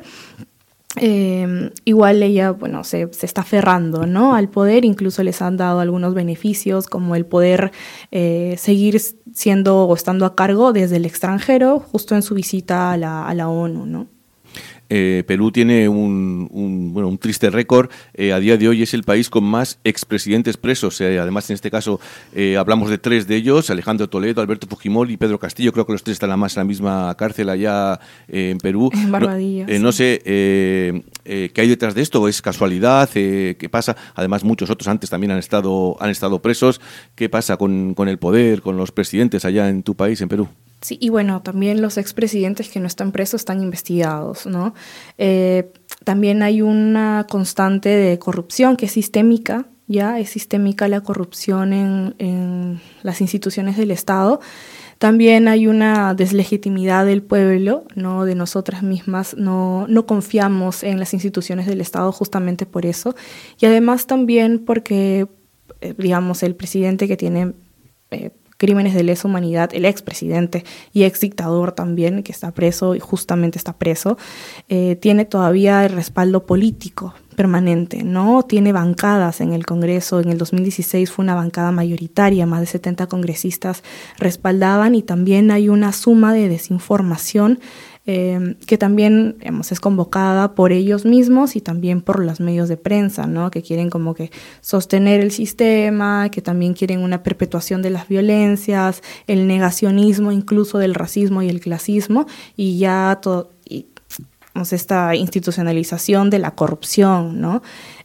[SPEAKER 12] Igual ella, bueno, se está aferrando, ¿no? al poder, incluso les han dado algunos beneficios como el poder seguir siendo o estando a cargo desde el extranjero, justo en su visita a la ONU, ¿no?
[SPEAKER 2] Perú tiene un triste récord. A día de hoy es el país con más expresidentes presos. Además, en este caso, hablamos de 3 de ellos: Alejandro Toledo, Alberto Fujimori y Pedro Castillo. Creo que los 3 están en la misma cárcel allá en Perú.
[SPEAKER 12] En Barbadillo.
[SPEAKER 2] No sé qué hay detrás de esto. ¿Es casualidad? ¿Qué pasa? Además, muchos otros antes también han estado presos. ¿Qué pasa con el poder, con los presidentes allá en tu país, en Perú?
[SPEAKER 12] Sí, y bueno, también los expresidentes que no están presos están investigados, ¿no? También hay una constante de corrupción que es sistémica, ya es sistémica la corrupción en las instituciones del Estado. También hay una deslegitimidad del pueblo, ¿no? De nosotras mismas, no confiamos en las instituciones del Estado justamente por eso. Y además también porque, digamos, el presidente que tiene crímenes de lesa humanidad, el expresidente y exdictador también, que está preso y justamente está preso, tiene todavía el respaldo político permanente, ¿no? Tiene bancadas en el Congreso. En el 2016 fue una bancada mayoritaria, más de 70 congresistas respaldaban, y también hay una suma de desinformación que también, digamos, es convocada por ellos mismos y también por los medios de prensa, ¿no? Que quieren como que sostener el sistema, que también quieren una perpetuación de las violencias, el negacionismo incluso del racismo y el clasismo, y ya esta institucionalización de la corrupción, ¿no?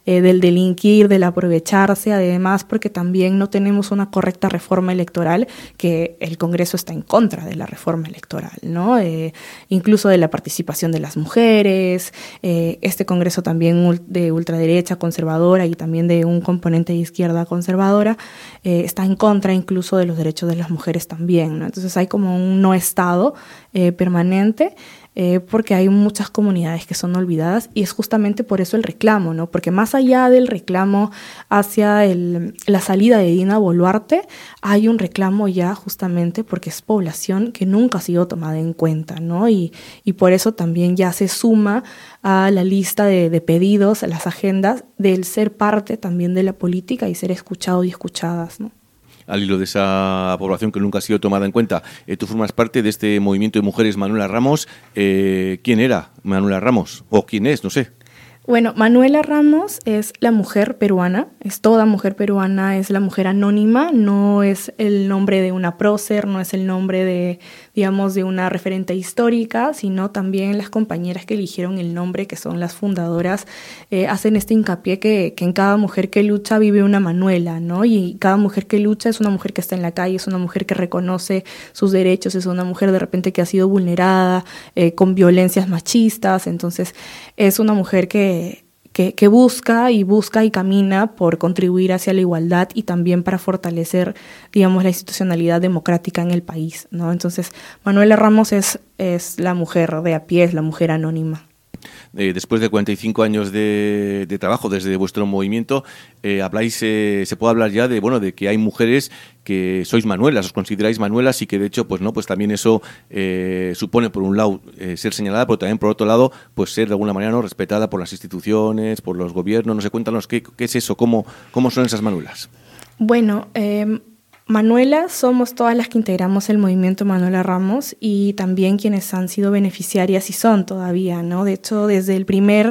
[SPEAKER 12] del delinquir, del aprovecharse, además porque también no tenemos una correcta reforma electoral, que el Congreso está en contra de la reforma electoral, ¿no? Incluso de la participación de las mujeres, este Congreso también de ultraderecha conservadora y también de un componente de izquierda conservadora, está en contra incluso de los derechos de las mujeres también, ¿no? Entonces hay como un no Estado permanente, porque hay muchas comunidades que son olvidadas y es justamente por eso el reclamo, ¿no? Porque más allá del reclamo hacia la salida de Dina Boluarte, hay un reclamo ya justamente porque es población que nunca ha sido tomada en cuenta, ¿no? Y por eso también ya se suma a la lista de pedidos, a las agendas del ser parte también de la política y ser escuchado y escuchadas, ¿no?
[SPEAKER 2] Al hilo de esa población que nunca ha sido tomada en cuenta, tú formas parte de este movimiento de mujeres Manuela Ramos. ¿Quién era Manuela Ramos? ¿O quién es? No sé.
[SPEAKER 12] Bueno, Manuela Ramos es la mujer peruana, es toda mujer peruana, es la mujer anónima, no es el nombre de una prócer, no es el nombre de, digamos, de una referente histórica, sino también las compañeras que eligieron el nombre, que son las fundadoras, hacen este hincapié que en cada mujer que lucha vive una Manuela, ¿no? Y cada mujer que lucha es una mujer que está en la calle, es una mujer que reconoce sus derechos, es una mujer de repente que ha sido vulnerada con violencias machistas, entonces es una mujer que busca y camina por contribuir hacia la igualdad y también para fortalecer, digamos, la institucionalidad democrática en el país, ¿no? Entonces, Manuela Ramos es la mujer de a pie, es la mujer anónima.
[SPEAKER 2] Después de 45 años de trabajo desde vuestro movimiento, se puede hablar ya de que hay mujeres que sois Manuelas, os consideráis Manuelas y que de hecho pues también eso supone por un lado ser señalada, pero también por otro lado pues ser de alguna manera no respetada por las instituciones, por los gobiernos. No sé, cuéntanos qué es eso, cómo son esas Manuelas.
[SPEAKER 12] Bueno, Manuelas somos todas las que integramos el movimiento Manuela Ramos y también quienes han sido beneficiarias y son todavía, ¿no? De hecho, desde la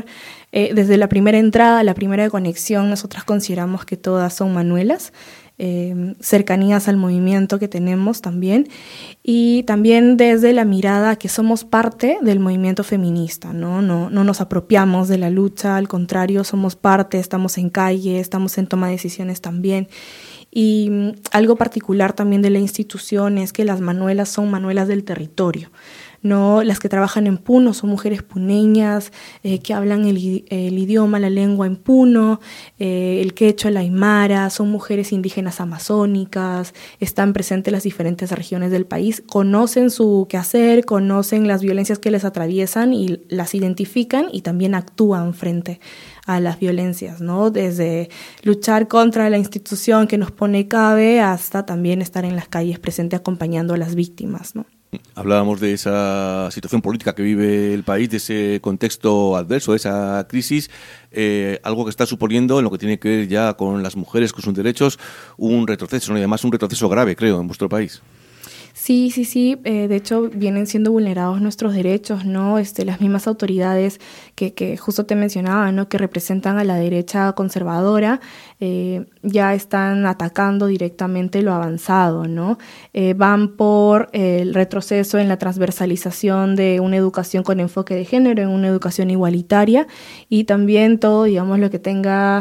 [SPEAKER 12] primera entrada, la primera conexión, nosotras consideramos que todas son Manuelas, cercanías al movimiento que tenemos también, y también desde la mirada que somos parte del movimiento feminista, ¿no? No nos apropiamos de la lucha, al contrario, somos parte, estamos en calle, estamos en toma de decisiones también. Y algo particular también de la institución es que las Manuelas son Manuelas del territorio, ¿no? Las que trabajan en Puno son mujeres puneñas que hablan el idioma, la lengua en Puno, el quechua, el aymara, son mujeres indígenas amazónicas, están presentes en las diferentes regiones del país, conocen su quehacer, conocen las violencias que les atraviesan y las identifican y también actúan frente a las violencias, ¿no? Desde luchar contra la institución que nos pone cabe hasta también estar en las calles presente acompañando a las víctimas, ¿no?
[SPEAKER 2] Hablábamos de esa situación política que vive el país, de ese contexto adverso, de esa crisis, algo que está suponiendo en lo que tiene que ver ya con las mujeres, con sus derechos, un retroceso, ¿no? Y además un retroceso grave, creo, en vuestro país.
[SPEAKER 12] Sí. De hecho, vienen siendo vulnerados nuestros derechos, ¿no? Las mismas autoridades que justo te mencionaba, ¿no? Que representan a la derecha conservadora, ya están atacando directamente lo avanzado, ¿no? Van por el retroceso en la transversalización de una educación con enfoque de género, en una educación igualitaria, y también todo, digamos, lo que tenga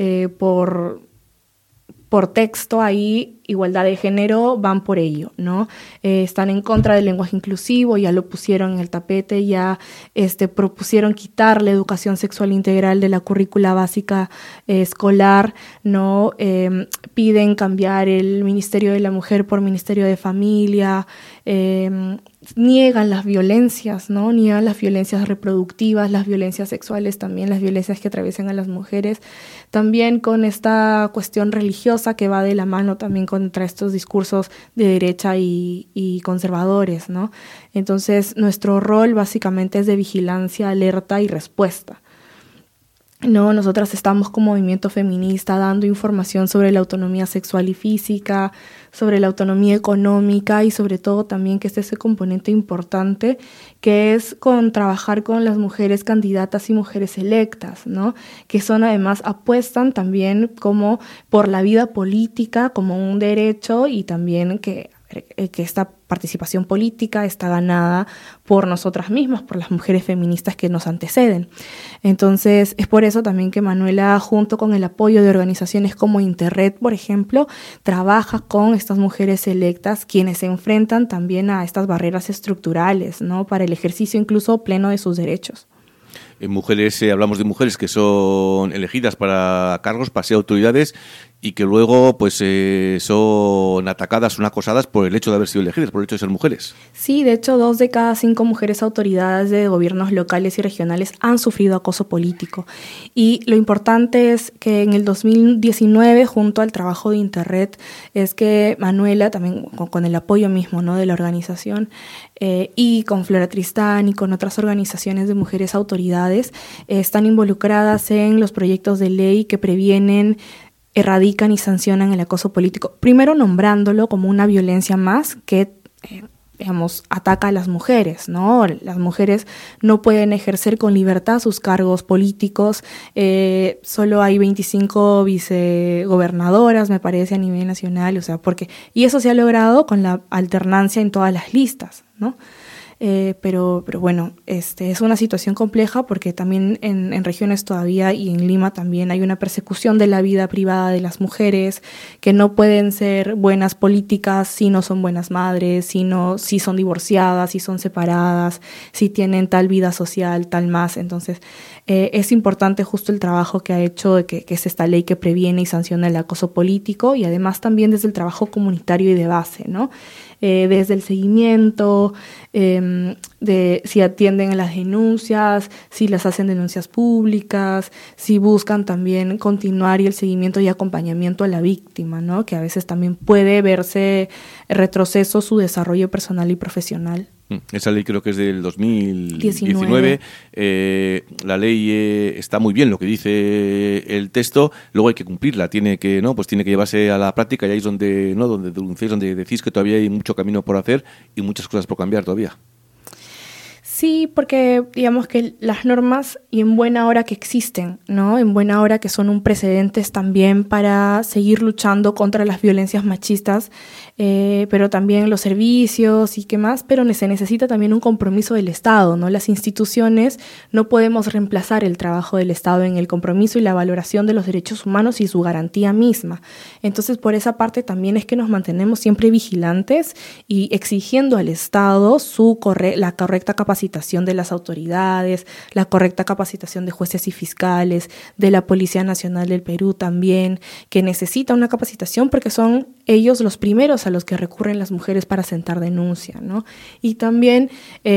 [SPEAKER 12] por texto ahí, igualdad de género, van por ello, ¿no? Están en contra del lenguaje inclusivo, ya lo pusieron en el tapete, ya propusieron quitar la educación sexual integral de la currícula básica escolar, ¿no? Piden cambiar el Ministerio de la Mujer por Ministerio de Familia, niegan las violencias, ¿no? Niegan las violencias reproductivas, las violencias sexuales, también las violencias que atraviesan a las mujeres, también con esta cuestión religiosa que va de la mano también contra estos discursos de derecha y conservadores, ¿no? Entonces, nuestro rol básicamente es de vigilancia, alerta y respuesta. No, nosotras estamos como movimiento feminista dando información sobre la autonomía sexual y física, sobre la autonomía económica y sobre todo también que ese componente importante que es trabajar con las mujeres candidatas y mujeres electas, ¿no? Que son además apuestan también como por la vida política como un derecho y también que esta participación política está ganada por nosotras mismas, por las mujeres feministas que nos anteceden. Entonces, es por eso también que Manuela, junto con el apoyo de organizaciones como Interred, por ejemplo, trabaja con estas mujeres electas, quienes se enfrentan también a estas barreras estructurales, ¿no? Para el ejercicio incluso pleno de sus derechos.
[SPEAKER 2] En mujeres, hablamos de mujeres que son elegidas para cargos, para ser autoridades, y que luego pues son atacadas, son acosadas por el hecho de haber sido elegidas, por el hecho de ser mujeres.
[SPEAKER 12] Sí, de hecho 2 de cada 5 mujeres autoridades de gobiernos locales y regionales han sufrido acoso político. Y lo importante es que en el 2019, junto al trabajo de Interred, es que Manuela, también con el apoyo mismo, ¿no?, de la organización, y con Flora Tristán y con otras organizaciones de mujeres autoridades, están involucradas en los proyectos de ley que previenen, erradican y sancionan el acoso político, primero nombrándolo como una violencia más que, ataca a las mujeres, ¿no? Las mujeres no pueden ejercer con libertad sus cargos políticos, solo hay 25 vicegobernadoras, me parece, a nivel nacional, y eso se ha logrado con la alternancia en todas las listas, ¿no? Pero bueno, es una situación compleja porque también en regiones todavía y en Lima también hay una persecución de la vida privada de las mujeres, que no pueden ser buenas políticas si no son buenas madres, si son divorciadas, si son separadas, si tienen tal vida social, tal más. Entonces es importante justo el trabajo que ha hecho, que es esta ley que previene y sanciona el acoso político, y además también desde el trabajo comunitario y de base, ¿no? Desde el seguimiento, de si atienden a las denuncias, si las hacen denuncias públicas, si buscan también continuar y el seguimiento y acompañamiento a la víctima, ¿no? Que a veces también puede verse retroceso su desarrollo personal y profesional.
[SPEAKER 2] Esa ley creo que es del 2019. La ley está muy bien lo que dice el texto, luego hay que cumplirla, tiene que llevarse a la práctica, y ahí es donde denunciáis, donde decís que todavía hay mucho camino por hacer y muchas cosas por cambiar todavía.
[SPEAKER 12] Sí, porque digamos que las normas, y en buena hora que existen, ¿no? En buena hora que son un precedente también para seguir luchando contra las violencias machistas, pero también los servicios y qué más, pero se necesita también un compromiso del Estado, ¿no? Las instituciones no podemos reemplazar el trabajo del Estado en el compromiso y la valoración de los derechos humanos y su garantía misma. Entonces, por esa parte también es que nos mantenemos siempre vigilantes y exigiendo al Estado la correcta capacitación de las autoridades, la correcta capacitación de jueces y fiscales, de la Policía Nacional del Perú también, que necesita una capacitación porque son ellos los primeros a los que recurren las mujeres para sentar denuncia, ¿no? Y también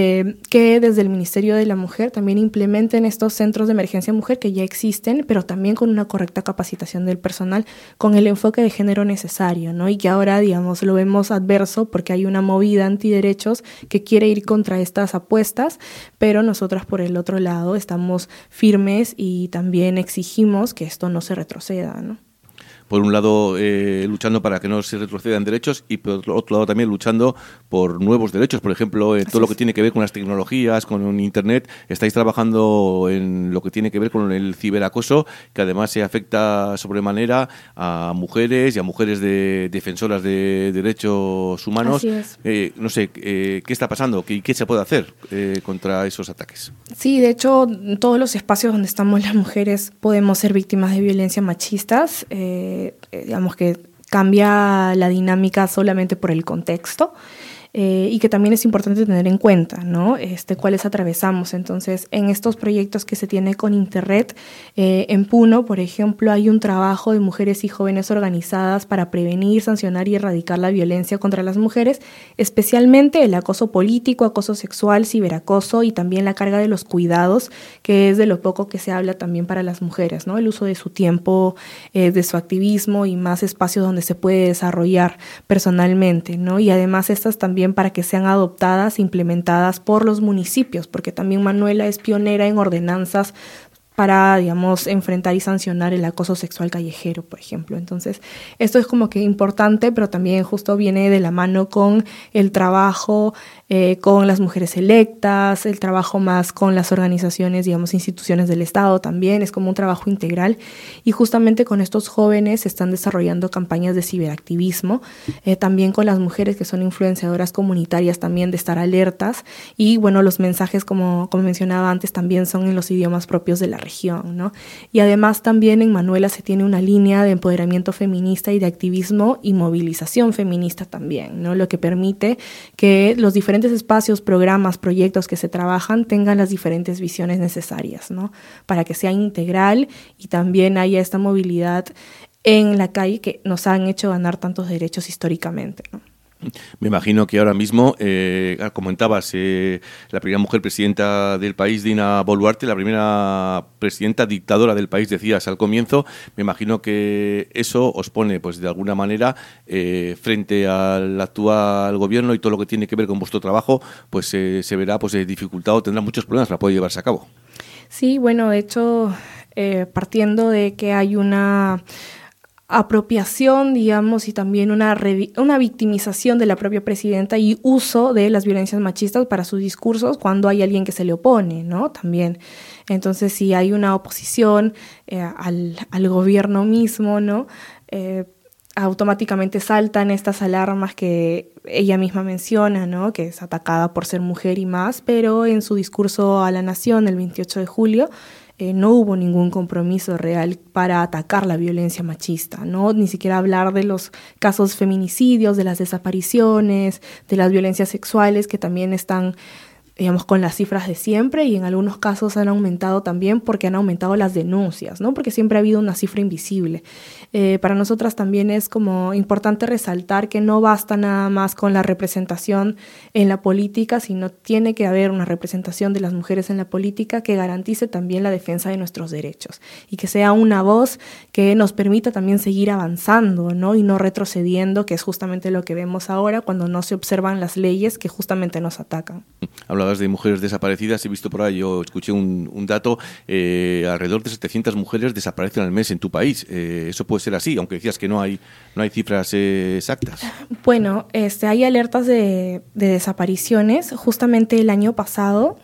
[SPEAKER 12] que desde el Ministerio de la Mujer también implementen estos centros de emergencia mujer que ya existen, pero también con una correcta capacitación del personal, con el enfoque de género necesario, ¿no? Y que ahora, digamos, lo vemos adverso porque hay una movida antiderechos que quiere ir contra estas apuestas, pero nosotras por el otro lado estamos firmes y también exigimos que esto no se retroceda, ¿no?
[SPEAKER 2] Por un lado, luchando para que no se retrocedan derechos, y por otro lado también luchando por nuevos derechos. Por ejemplo, todo lo que tiene que ver con las tecnologías, con Internet. Estáis trabajando en lo que tiene que ver con el ciberacoso, que además se afecta sobremanera a mujeres y a mujeres defensoras de derechos humanos.
[SPEAKER 12] Así es.
[SPEAKER 2] No sé, ¿qué está pasando? ¿Qué se puede hacer contra esos ataques?
[SPEAKER 12] Sí, de hecho, en todos los espacios donde estamos las mujeres podemos ser víctimas de violencia machistas. Digamos que cambia la dinámica solamente por el contexto, y que también es importante tener en cuenta, ¿no? Cuáles atravesamos. Entonces, en estos proyectos que se tiene con Interred, en Puno, por ejemplo, hay un trabajo de mujeres y jóvenes organizadas para prevenir, sancionar y erradicar la violencia contra las mujeres, especialmente el acoso político, acoso sexual, ciberacoso y también la carga de los cuidados, que es de lo poco que se habla también para las mujeres, ¿no? El uso de su tiempo, de su activismo y más espacios donde se puede desarrollar personalmente, ¿no? Y además estas también para que sean adoptadas e implementadas por los municipios, porque también Manuela es pionera en ordenanzas para, digamos, enfrentar y sancionar el acoso sexual callejero, por ejemplo. Entonces, esto es como que importante, pero también justo viene de la mano con el trabajo con las mujeres electas, el trabajo más con las organizaciones, digamos, instituciones del Estado también, es como un trabajo integral. Y justamente con estos jóvenes se están desarrollando campañas de ciberactivismo, también con las mujeres que son influenciadoras comunitarias también de estar alertas. Y bueno, los mensajes, como mencionaba antes, también son en los idiomas propios de la región, ¿no? Y además también en Manuela se tiene una línea de empoderamiento feminista y de activismo y movilización feminista también, ¿no? Lo que permite que los diferentes espacios, programas, proyectos que se trabajan tengan las diferentes visiones necesarias, ¿no? Para que sea integral y también haya esta movilidad en la calle que nos han hecho ganar tantos derechos históricamente, ¿no?
[SPEAKER 2] Me imagino que ahora mismo, comentabas, la primera mujer presidenta del país, Dina Boluarte, la primera presidenta dictadora del país, decías al comienzo. Me imagino que eso os pone, pues de alguna manera, frente al actual gobierno y todo lo que tiene que ver con vuestro trabajo, pues se verá pues dificultado, tendrá muchos problemas para poder llevarse a cabo.
[SPEAKER 12] Sí, bueno, de hecho, partiendo de que hay una apropiación, digamos, y también una victimización de la propia presidenta y uso de las violencias machistas para sus discursos cuando hay alguien que se le opone, ¿no? También. Entonces, si hay una oposición al gobierno mismo, ¿no? Automáticamente saltan estas alarmas que ella misma menciona, ¿no? Que es atacada por ser mujer y más, pero en su discurso a la nación el 28 de julio no hubo ningún compromiso real para atacar la violencia machista, ¿no? Ni siquiera hablar de los casos feminicidios, de las desapariciones, de las violencias sexuales que también están, digamos, con las cifras de siempre y en algunos casos han aumentado también porque han aumentado las denuncias, ¿no? Porque siempre ha habido una cifra invisible. Para nosotras también es como importante resaltar que no basta nada más con la representación en la política, sino tiene que haber una representación de las mujeres en la política que garantice también la defensa de nuestros derechos y que sea una voz que nos permita también seguir avanzando, ¿no? Y no retrocediendo, que es justamente lo que vemos ahora cuando no se observan las leyes que justamente nos atacan.
[SPEAKER 2] Hablabas de mujeres desaparecidas, he visto por ahí, yo escuché un dato, alrededor de 700 mujeres desaparecen al mes en tu país. ¿Eso puede ser así, aunque decías que no hay cifras exactas?
[SPEAKER 12] Bueno, hay alertas de desapariciones. Justamente el año pasado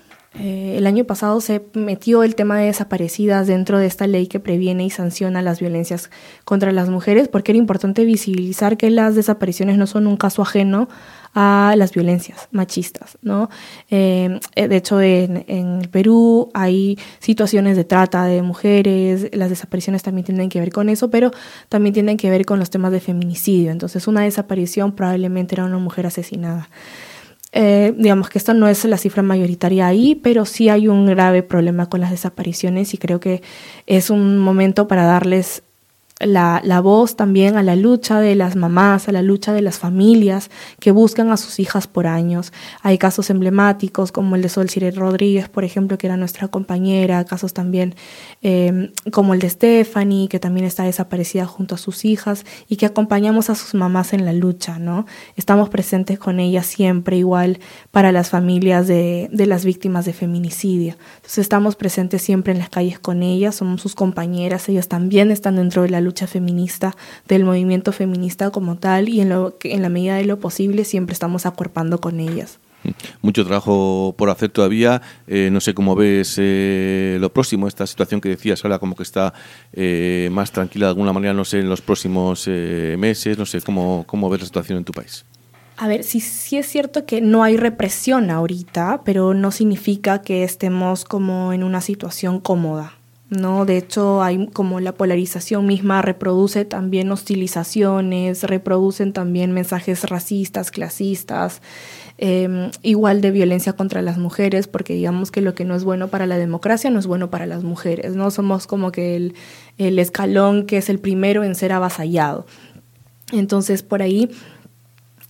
[SPEAKER 12] se metió el tema de desaparecidas dentro de esta ley que previene y sanciona las violencias contra las mujeres, porque era importante visibilizar que las desapariciones no son un caso ajeno a las violencias machistas, ¿no? De hecho, en el Perú hay situaciones de trata de mujeres, las desapariciones también tienen que ver con eso, pero también tienen que ver con los temas de feminicidio. Entonces, una desaparición probablemente era una mujer asesinada. Digamos que esto no es la cifra mayoritaria ahí, pero sí hay un grave problema con las desapariciones y creo que es un momento para darles la voz también a la lucha de las mamás, a la lucha de las familias que buscan a sus hijas por años. Hay casos emblemáticos como el de Sol Cire Rodríguez, por ejemplo, que era nuestra compañera, casos también como el de Stephanie, que también está desaparecida junto a sus hijas y que acompañamos a sus mamás en la lucha, ¿no? Estamos presentes con ellas siempre, igual para las familias de las víctimas de feminicidio. Entonces estamos presentes siempre en las calles con ellas, somos sus compañeras, ellas también están dentro de la lucha feminista, del movimiento feminista como tal, y en la medida de lo posible siempre estamos acuerpando con ellas.
[SPEAKER 2] Mucho trabajo por hacer todavía. No sé cómo ves lo próximo, esta situación que decías ahora como que está más tranquila de alguna manera, no sé, en los próximos meses, no sé, ¿cómo ves la situación en tu país?
[SPEAKER 12] A ver, sí es cierto que no hay represión ahorita, pero no significa que estemos como en una situación cómoda, ¿no? De hecho, hay como la polarización misma reproduce también hostilizaciones, reproducen también mensajes racistas, clasistas, igual de violencia contra las mujeres, porque digamos que lo que no es bueno para la democracia no es bueno para las mujeres, ¿no? Somos como que el escalón que es el primero en ser avasallado. Entonces, por ahí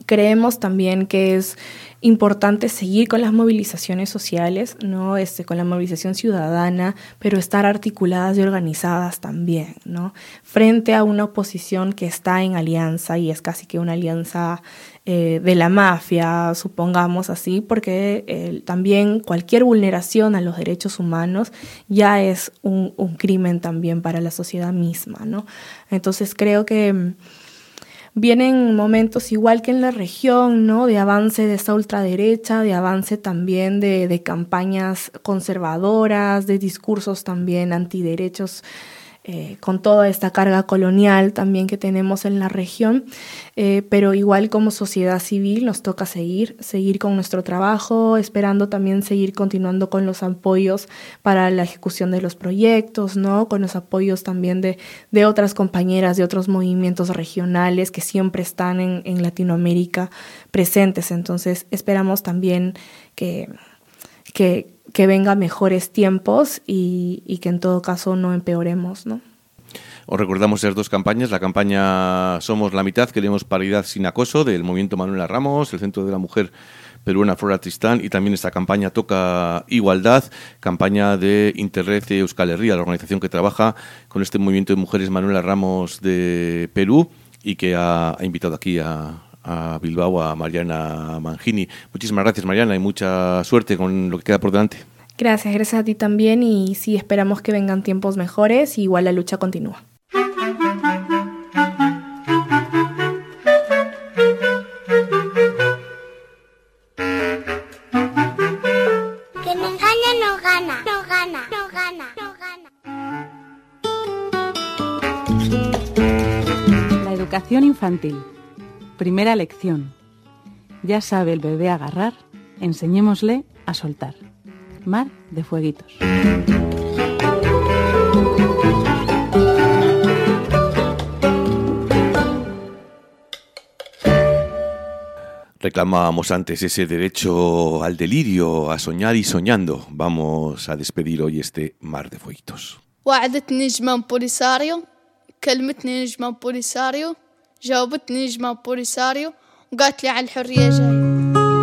[SPEAKER 12] Creemos también que es importante seguir con las movilizaciones sociales, ¿no? Con la movilización ciudadana, pero estar articuladas y organizadas también, ¿no? Frente a una oposición que está en alianza, y es casi que una alianza de la mafia, supongamos así, porque también cualquier vulneración a los derechos humanos ya es un crimen también para la sociedad misma, ¿no? Entonces creo que vienen momentos igual que en la región, ¿no? De avance de esta ultraderecha, de avance también de campañas conservadoras, de discursos también antiderechos, con toda esta carga colonial también que tenemos en la región, pero igual como sociedad civil nos toca seguir con nuestro trabajo, esperando también seguir continuando con los apoyos para la ejecución de los proyectos, ¿no? Con los apoyos también de otras compañeras, de otros movimientos regionales que siempre están en Latinoamérica presentes. Entonces esperamos también que vengan mejores tiempos y que en todo caso no empeoremos, ¿no?
[SPEAKER 2] Os recordamos esas dos campañas, la campaña Somos la Mitad, queremos paridad sin acoso, del movimiento Manuela Ramos, el Centro de la Mujer Peruana Flora Tristán, y también esta campaña Toca Igualdad, campaña de Interred Euskal Herria, la organización que trabaja con este movimiento de mujeres Manuela Ramos de Perú y que ha invitado aquí a Bilbao a Mariana Mangini. Muchísimas gracias, Mariana, y mucha suerte con lo que queda por delante.
[SPEAKER 12] Gracias a ti también, y sí, esperamos que vengan tiempos mejores y igual la lucha continúa.
[SPEAKER 6] Que me engaña no gana, no gana, no gana, no gana.
[SPEAKER 13] La educación infantil. Primera lección. Ya sabe el bebé agarrar, enseñémosle a soltar. Mar de Fueguitos.
[SPEAKER 2] Reclamábamos antes ese derecho al delirio, a soñar y soñando. Vamos a despedir hoy este Mar de Fueguitos.
[SPEAKER 14] وعدتني نجمة بوليساريو، كلمتني نجمة بوليساريو، جاوبتني نجمة بوليساريو، وقالت لي على الحرية جاي.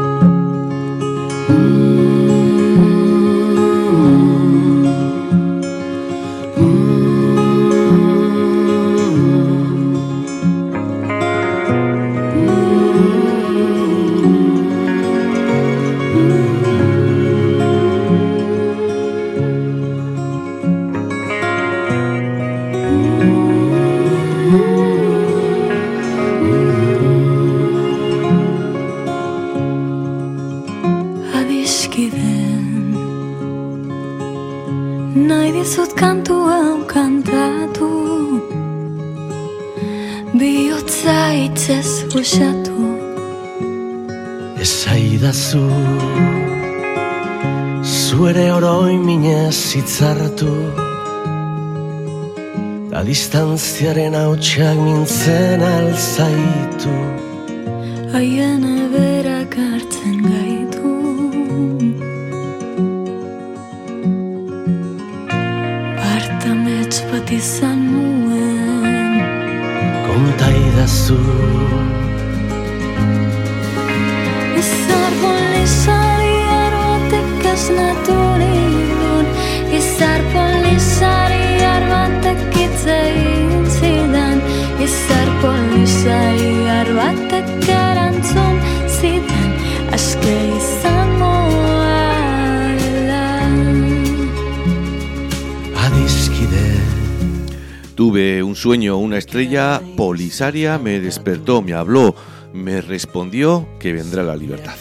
[SPEAKER 15] Nahi dizut kantu hau kantatu, bihotza hitzez usatu.
[SPEAKER 11] Esaidazu, zuere oroin minez hitzartu, da distantziaren hautsak mintzen alzaitu.
[SPEAKER 15] Haien eberak hartzen gaitu, partamets bat izan nuen.
[SPEAKER 11] Kontaidazu,
[SPEAKER 15] izar polizari arbatek esnatu nindun, izar polizari arbatek hitzein zidan, izar polizari arbatek erantzun zidan, aske izango ala.
[SPEAKER 11] Adiskide.
[SPEAKER 2] Tuve un sueño, una estrella polisaria me despertó, me habló, me respondió que vendrá la libertad.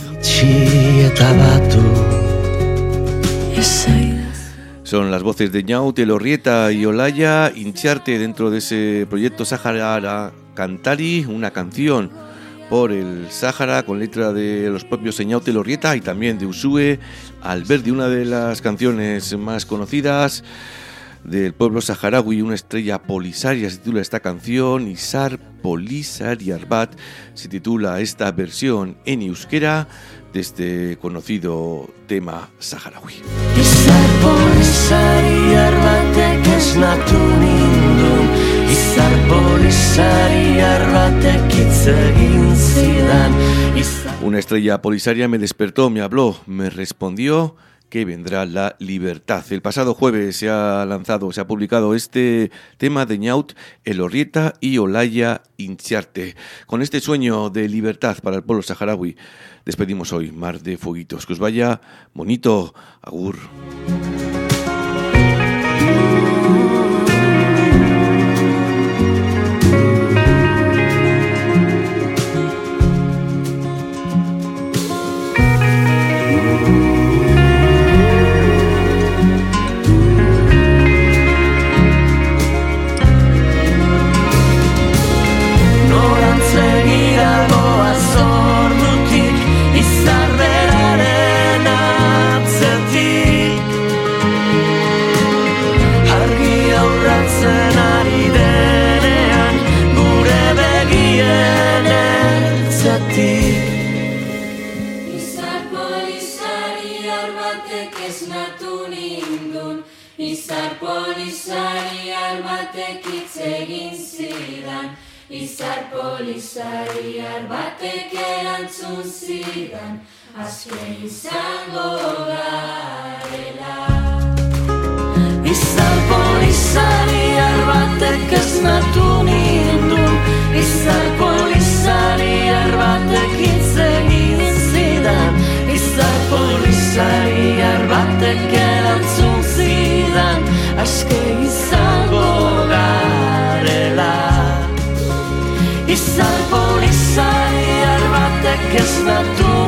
[SPEAKER 2] Son las voces de Ñaute, Lorrieta y Olaya Intxarte dentro de ese proyecto Sahara Cantari, una canción por el Sáhara con letra de los propios Ñaute, Lorrieta y también de Usue Alberdi, una de las canciones más conocidas del pueblo saharaui, una estrella polisaria se titula esta canción, Isar Polisari Arbat se titula esta versión en euskera de este conocido tema saharaui.
[SPEAKER 11] Isar Polisari Arbatek esnatu nindun, Izar polisariar batek hitz egin zidan.
[SPEAKER 2] Una estrella polisaria me despertó, me habló, me respondió que vendrá la libertad. El pasado jueves se ha publicado este tema de Ñaut, Elorrieta y Olaya Intxarte. Con este sueño de libertad para el pueblo saharaui, despedimos hoy Mar de Fueguitos. Que os vaya bonito. Agur.
[SPEAKER 5] Izar polisariar batek erantzun zidan, aske izango garela.
[SPEAKER 11] Izar polisariar batek esnatu nindun, izar polisariar batek hitz egin zidan, izar polisariar batek erantzun zidan, aske izango garela. Izar polisariar batek esnatu